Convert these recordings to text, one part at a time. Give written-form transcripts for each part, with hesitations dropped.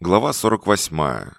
Глава 48.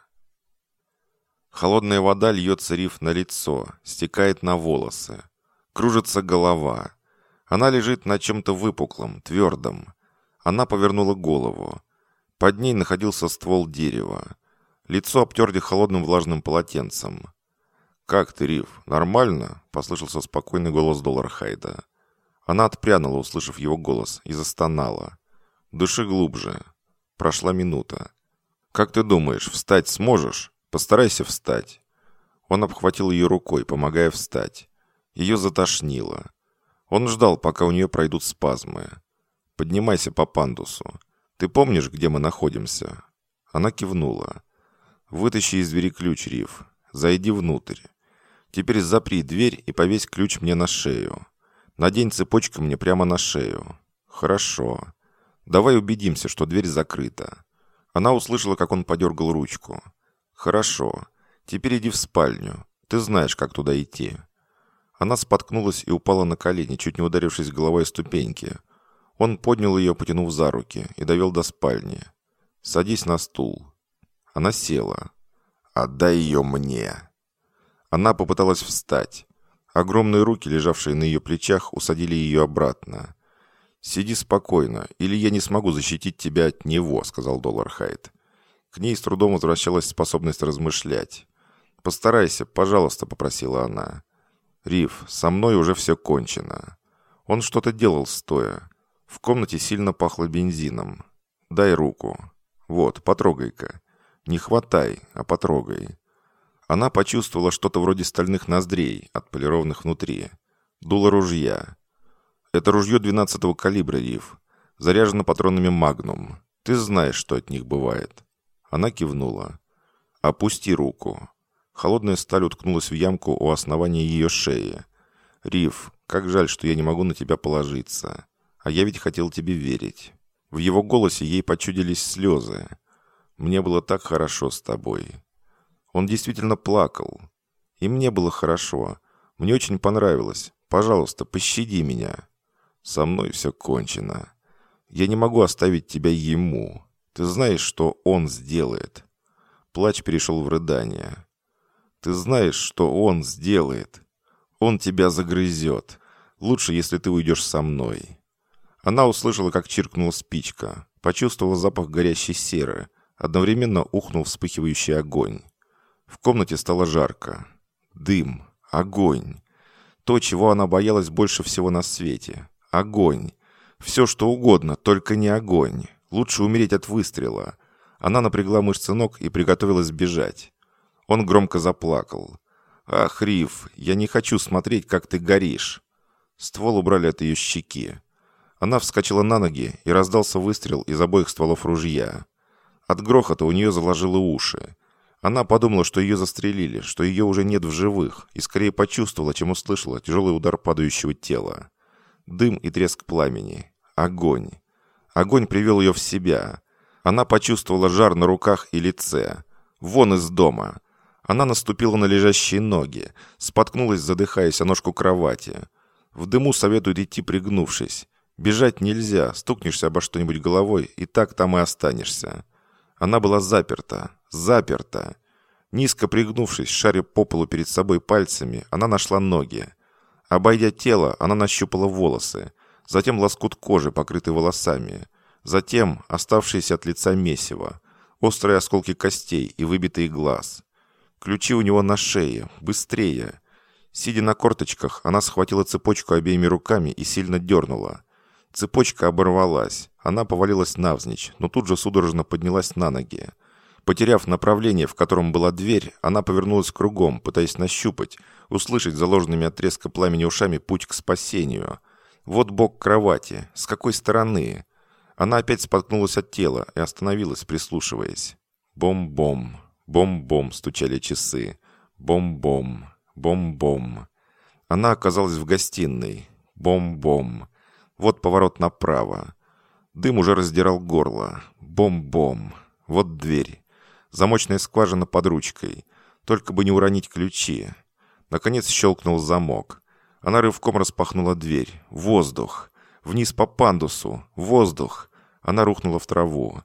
Холодная вода льется Риф на лицо, стекает на волосы. Кружится голова. Она лежит на чем-то выпуклом, твердом. Она повернула голову. Под ней находился ствол дерева. Лицо обтерли холодным влажным полотенцем. «Как ты, Риф? Нормально?» — послышался спокойный голос Доллархайда. Она отпрянула, услышав его голос, и застонала. «Дыши глубже». Прошла минута. «Как ты думаешь, встать сможешь? Постарайся встать». Он обхватил ее рукой, помогая встать. Ее затошнило. Он ждал, пока у нее пройдут спазмы. «Поднимайся по пандусу. Ты помнишь, где мы находимся?» Она кивнула. «Вытащи из двери ключ, Риф. Зайди внутрь. Теперь запри дверь и повесь ключ мне на шею. Надень цепочку мне прямо на шею. Хорошо. Давай убедимся, что дверь закрыта». Она услышала, как он подергал ручку. «Хорошо. Теперь иди в спальню. Ты знаешь, как туда идти». Она споткнулась и упала на колени, чуть не ударившись головой о ступеньки. Он поднял ее, потянув за руки, и довел до спальни. «Садись на стул». Она села. «Отдай ее мне». Она попыталась встать. Огромные руки, лежавшие на ее плечах, усадили ее обратно. «Сиди спокойно, или я не смогу защитить тебя от него», — сказал Доллархайд. К ней с трудом возвращалась способность размышлять. «Постарайся, пожалуйста», — попросила она. «Риф, со мной уже все кончено». Он что-то делал стоя. В комнате сильно пахло бензином. «Дай руку». «Вот, потрогай-ка». «Не хватай, а потрогай». Она почувствовала что-то вроде стальных ноздрей, отполированных внутри. Дуло ружья. «Это ружье 12-го калибра, Риф. Заряжено патронами «Магнум». Ты знаешь, что от них бывает». Она кивнула. «Опусти руку». Холодная сталь уткнулась в ямку у основания ее шеи. «Риф, как жаль, что я не могу на тебя положиться. А я ведь хотел тебе верить». В его голосе ей почудились слезы. «Мне было так хорошо с тобой». Он действительно плакал. «И мне было хорошо. Мне очень понравилось. Пожалуйста, пощади меня». «Со мной все кончено. Я не могу оставить тебя ему. Ты знаешь, что он сделает». Плач перешел в рыдание. «Ты знаешь, что он сделает. Он тебя загрызет. Лучше, если ты уйдешь со мной». Она услышала, как чиркнула спичка, почувствовала запах горящей серы, одновременно ухнул вспыхивающий огонь. В комнате стало жарко. Дым, огонь. То, чего она боялась больше всего на свете. Огонь. Все, что угодно, только не огонь. Лучше умереть от выстрела. Она напрягла мышцы ног и приготовилась бежать. Он громко заплакал. «Ах, Риф, я не хочу смотреть, как ты горишь». Ствол убрали от ее щеки. Она вскочила на ноги, и раздался выстрел из обоих стволов ружья. От грохота у нее заложило уши. Она подумала, что ее застрелили, что ее уже нет в живых, и скорее почувствовала, чем услышала тяжелый удар падающего тела. Дым и треск пламени. Огонь. Огонь привел ее в себя. Она почувствовала жар на руках и лице. Вон из дома. Она наступила на лежащие ноги, споткнулась, задыхаясь о ножку кровати. В дыму советуют идти пригнувшись. Бежать нельзя, стукнешься обо что-нибудь головой, и так там и останешься. Она была заперта. Заперта. Низко пригнувшись, шаря по полу перед собой пальцами, она нашла ноги. Обойдя тело, она нащупала волосы, затем лоскут кожи, покрытый волосами, затем оставшиеся от лица месиво, острые осколки костей и выбитый глаз. Ключи у него на шее, быстрее. Сидя на корточках, она схватила цепочку обеими руками и сильно дернула. Цепочка оборвалась, она повалилась навзничь, но тут же судорожно поднялась на ноги. Потеряв направление, в котором была дверь, она повернулась кругом, пытаясь нащупать, услышать заложенными от треска пламени ушами путь к спасению. Вот бок кровати. С какой стороны? Она опять споткнулась от тела и остановилась, прислушиваясь. Бом-бом, бом-бом стучали часы. Бом-бом, бом-бом. Она оказалась в гостиной. Бом-бом. Вот поворот направо. Дым уже раздирал горло. Бом-бом. Вот дверь. Замочная скважина под ручкой. Только бы не уронить ключи. Наконец щелкнул замок. Она рывком распахнула дверь. Воздух. Вниз по пандусу. Воздух. Она рухнула в траву.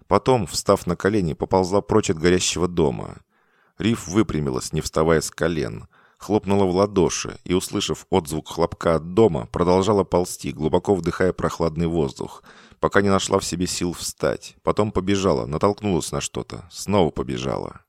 Потом, встав на колени, поползла прочь от горящего дома. Риф выпрямилась, не вставая с колен, хлопнула в ладоши и, услышав отзвук хлопка от дома, продолжала ползти, глубоко вдыхая прохладный воздух, пока не нашла в себе сил встать. Потом побежала, натолкнулась на что-то, снова побежала.